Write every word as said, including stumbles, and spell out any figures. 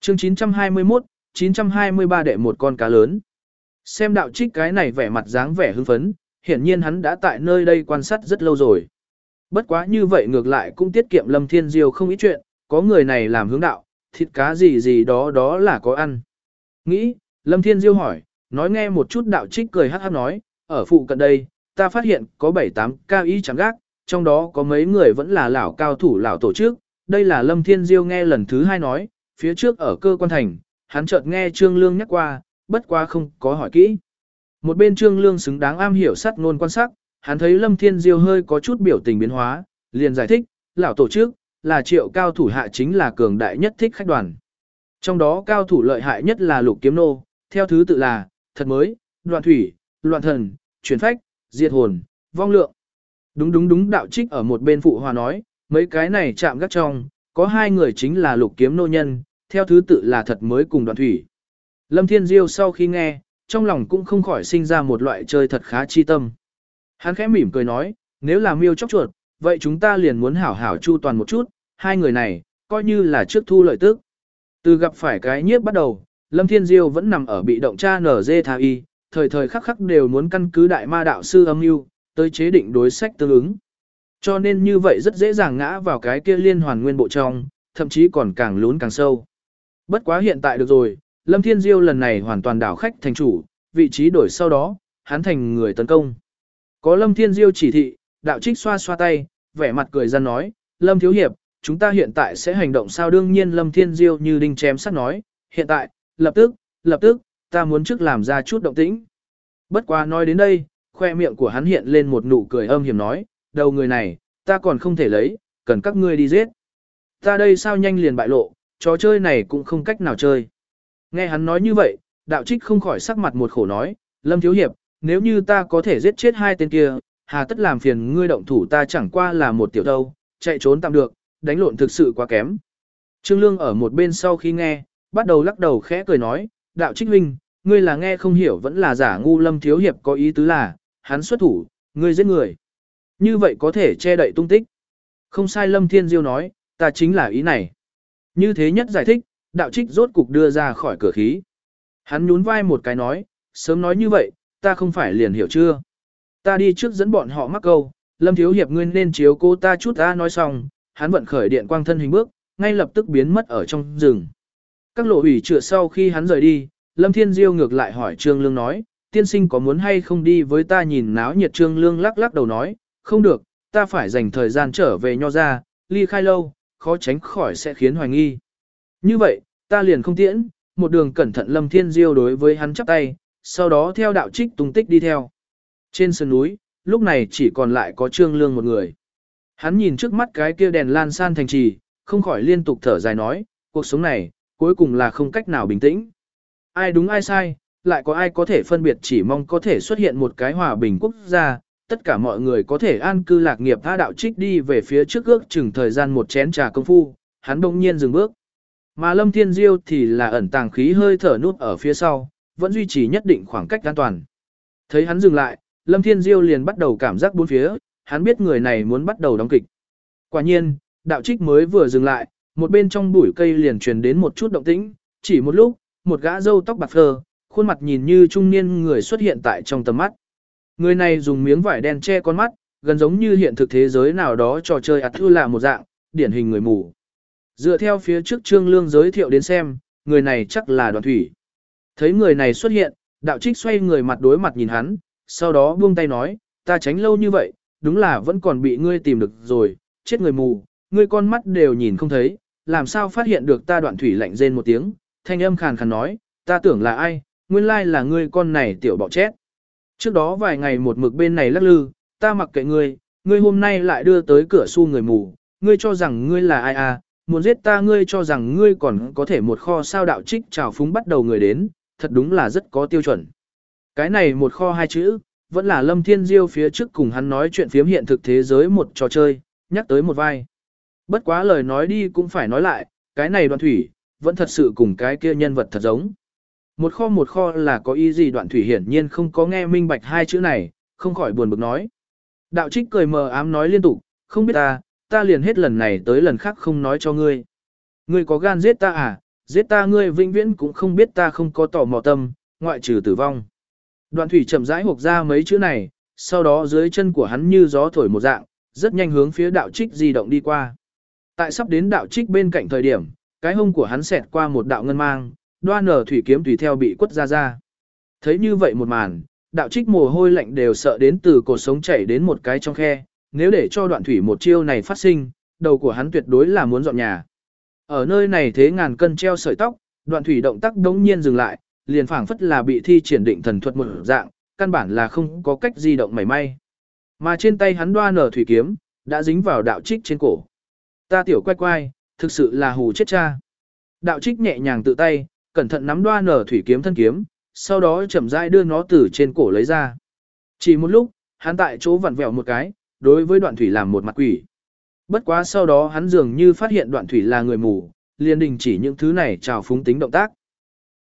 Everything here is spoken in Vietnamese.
Chương chín trăm hai mươi mốt, chín trăm hai mươi ba đệ một con cá lớn. Xem đạo trích cái này vẻ mặt dáng vẻ hưng phấn, hiển nhiên hắn đã tại nơi đây quan sát rất lâu rồi. Bất quá như vậy ngược lại cũng tiết kiệm Lâm Thiên Diêu không ít chuyện, có người này làm hướng đạo, thịt cá gì gì đó đó là có ăn. Nghĩ, Lâm Thiên Diêu hỏi, nói nghe một chút đạo trích cười hát hát nói, ở phụ cận đây, ta phát hiện có bảy tám cao y chẳng gác, trong đó có mấy người vẫn là lão cao thủ lão tổ chức. Đây là Lâm Thiên Diêu nghe lần thứ hai nói, phía trước ở cơ quan thành, hắn chợt nghe Trương Lương nhắc qua, bất quá không có hỏi kỹ. Một bên Trương Lương xứng đáng am hiểu sát ngôn quan sát, hắn thấy Lâm Thiên Diêu hơi có chút biểu tình biến hóa, liền giải thích, lão tổ chức, là triệu cao thủ hạ chính là cường đại nhất thích khách đoàn. Trong đó cao thủ lợi hại nhất là Lục Kiếm Nô, theo thứ tự là, thật mới, đoạn thủy, loạn thần, chuyển phách, diệt hồn, vong lượng. Đúng đúng đúng đạo trích ở một bên phụ hòa nói, mấy cái này chạm gác trong, có hai người chính là Lục Kiếm Nô nhân, theo thứ tự là thật mới cùng đoạn thủy. Lâm Thiên Diêu sau khi nghe, trong lòng cũng không khỏi sinh ra một loại chơi thật khá chi tâm. Hắn khẽ mỉm cười nói, nếu là miêu chóc chuột, vậy chúng ta liền muốn hảo hảo chu toàn một chút, hai người này, coi như là trước thu lợi tức. Từ gặp phải cái nhiếp bắt đầu, Lâm Thiên Diêu vẫn nằm ở bị động tra nở dê tha y, thời thời khắc khắc đều muốn căn cứ đại ma đạo sư âm mưu tới chế định đối sách tương ứng. Cho nên như vậy rất dễ dàng ngã vào cái kia liên hoàn nguyên bộ trong, thậm chí còn càng lún càng sâu. Bất quá hiện tại được rồi, Lâm Thiên Diêu lần này hoàn toàn đảo khách thành chủ, vị trí đổi sau đó, hắn thành người tấn công. Có Lâm Thiên Diêu chỉ thị, đạo trích xoa xoa tay, vẻ mặt cười ra nói, Lâm Thiếu Hiệp, chúng ta hiện tại sẽ hành động sao? Đương nhiên Lâm Thiên Diêu như đinh chém sắt nói, hiện tại, lập tức, lập tức, ta muốn trước làm ra chút động tĩnh. Bất quá nói đến đây, khoe miệng của hắn hiện lên một nụ cười âm hiểm nói, đầu người này, ta còn không thể lấy, cần các ngươi đi giết. Ta đây sao nhanh liền bại lộ, trò chơi này cũng không cách nào chơi. Nghe hắn nói như vậy, đạo trích không khỏi sắc mặt một khổ nói, Lâm Thiếu Hiệp, nếu như ta có thể giết chết hai tên kia, hà tất làm phiền ngươi động thủ, ta chẳng qua là một tiểu đâu, chạy trốn tạm được, đánh lộn thực sự quá kém. Trương Lương ở một bên sau khi nghe, bắt đầu lắc đầu khẽ cười nói, đạo trích huynh, ngươi là nghe không hiểu vẫn là giả ngu. Lâm Thiếu Hiệp có ý tứ là, hắn xuất thủ, ngươi giết người. Như vậy có thể che đậy tung tích. Không sai, Lâm Thiên Diêu nói, ta chính là ý này. Như thế nhất giải thích, đạo trích rốt cục đưa ra khỏi cửa khí. Hắn nhún vai một cái nói, sớm nói như vậy, ta không phải liền hiểu chưa. Ta đi trước dẫn bọn họ mắc câu, Lâm Thiếu Hiệp ngươi nên chiếu cô ta chút. Ta nói xong, hắn vận khởi điện quang thân hình bước, ngay lập tức biến mất ở trong rừng. Các lộ ủy trựa sau khi hắn rời đi, Lâm Thiên Diêu ngược lại hỏi Trương Lương nói, tiên sinh có muốn hay không đi với ta nhìn náo nhiệt? Trương Lương lắc lắc đầu nói, không được, ta phải dành thời gian trở về Nho ra, ly khai lâu, khó tránh khỏi sẽ khiến hoài nghi. Như vậy, ta liền không tiễn, một đường cẩn thận. Lâm Thiên Diêu đối với hắn chắp tay, sau đó theo đạo trích tung tích đi theo. Trên sườn núi, lúc này chỉ còn lại có Trương Lương một người. Hắn nhìn trước mắt cái kia đèn lan san thành trì, không khỏi liên tục thở dài nói, cuộc sống này, cuối cùng là không cách nào bình tĩnh. Ai đúng ai sai, lại có ai có thể phân biệt, chỉ mong có thể xuất hiện một cái hòa bình quốc gia, tất cả mọi người có thể an cư lạc nghiệp. Tha đạo trích đi về phía trước ước chừng thời gian một chén trà công phu, hắn bỗng nhiên dừng bước. Mà Lâm Thiên Diêu thì là ẩn tàng khí hơi thở nút ở phía sau, vẫn duy trì nhất định khoảng cách an toàn. Thấy hắn dừng lại, Lâm Thiên Diêu liền bắt đầu cảm giác bốn phía, hắn biết người này muốn bắt đầu đóng kịch. Quả nhiên, đạo trích mới vừa dừng lại, một bên trong bụi cây liền truyền đến một chút động tĩnh, chỉ một lúc, một gã râu tóc bạc phơ, khuôn mặt nhìn như trung niên người xuất hiện tại trong tầm mắt. Người này dùng miếng vải đen che con mắt, gần giống như hiện thực thế giới nào đó trò chơi ạt thư là một dạng, điển hình người mù. Dựa theo phía trước Trương Lương giới thiệu đến xem, người này chắc là Đoạn Thủy. Thấy người này xuất hiện, đạo trích xoay người mặt đối mặt nhìn hắn, sau đó buông tay nói, ta tránh lâu như vậy, đúng là vẫn còn bị ngươi tìm được rồi, chết người mù, ngươi con mắt đều nhìn không thấy, làm sao phát hiện được ta? Đoạn Thủy lạnh rên một tiếng, thanh âm khàn khàn nói, ta tưởng là ai, nguyên lai là ngươi con này tiểu bọ chết. Trước đó vài ngày một mực bên này lắc lư, ta mặc kệ ngươi, ngươi hôm nay lại đưa tới cửa su người mù, ngươi cho rằng ngươi là ai à, muốn giết ta ngươi cho rằng ngươi còn có thể một kho sao? Đạo trích trào phúng bắt đầu người đến, thật đúng là rất có tiêu chuẩn. Cái này một kho hai chữ, vẫn là Lâm Thiên Diêu phía trước cùng hắn nói chuyện phiếm hiện thực thế giới một trò chơi, nhắc tới một vai. Bất quá lời nói đi cũng phải nói lại, cái này Đoạn Thủy, vẫn thật sự cùng cái kia nhân vật thật giống. Một kho một kho là có ý gì? Đoạn Thủy hiển nhiên không có nghe minh bạch hai chữ này, không khỏi buồn bực nói. Đạo trích cười mờ ám nói liên tục, không biết ta, ta liền hết lần này tới lần khác không nói cho ngươi. Ngươi có gan giết ta à? Giết ta ngươi vĩnh viễn cũng không biết ta không có tò mò tâm, ngoại trừ tử vong. Đoạn thủy chậm rãi hộc ra mấy chữ này, sau đó dưới chân của hắn như gió thổi một dạng, rất nhanh hướng phía đạo trích di động đi qua. Tại sắp đến đạo trích bên cạnh thời điểm, cái hông của hắn xẹt qua một đạo ngân mang, đoan nở thủy kiếm tùy theo bị quất ra ra. Thấy như vậy một màn, đạo trích mồ hôi lạnh đều sợ đến từ cột sống chảy đến một cái trong khe, nếu để cho đoạn thủy một chiêu này phát sinh, đầu của hắn tuyệt đối là muốn dọn nhà. Ở nơi này thế ngàn cân treo sợi tóc, đoạn thủy động tác đống nhiên dừng lại, liền phảng phất là bị thi triển định thần thuật một dạng, căn bản là không có cách di động mảy may. Mà trên tay hắn đoan nở thủy kiếm, đã dính vào đạo trích trên cổ. Ta tiểu quay quay, thực sự là hù chết cha. Đạo trích nhẹ nhàng tự tay, cẩn thận nắm đoan nở thủy kiếm thân kiếm, sau đó chậm rãi đưa nó từ trên cổ lấy ra. Chỉ một lúc, hắn tại chỗ vặn vẹo một cái, đối với đoạn thủy làm một mặt quỷ. Bất quá sau đó hắn dường như phát hiện đoạn thủy là người mù, liền đình chỉ những thứ này trào phúng tính động tác.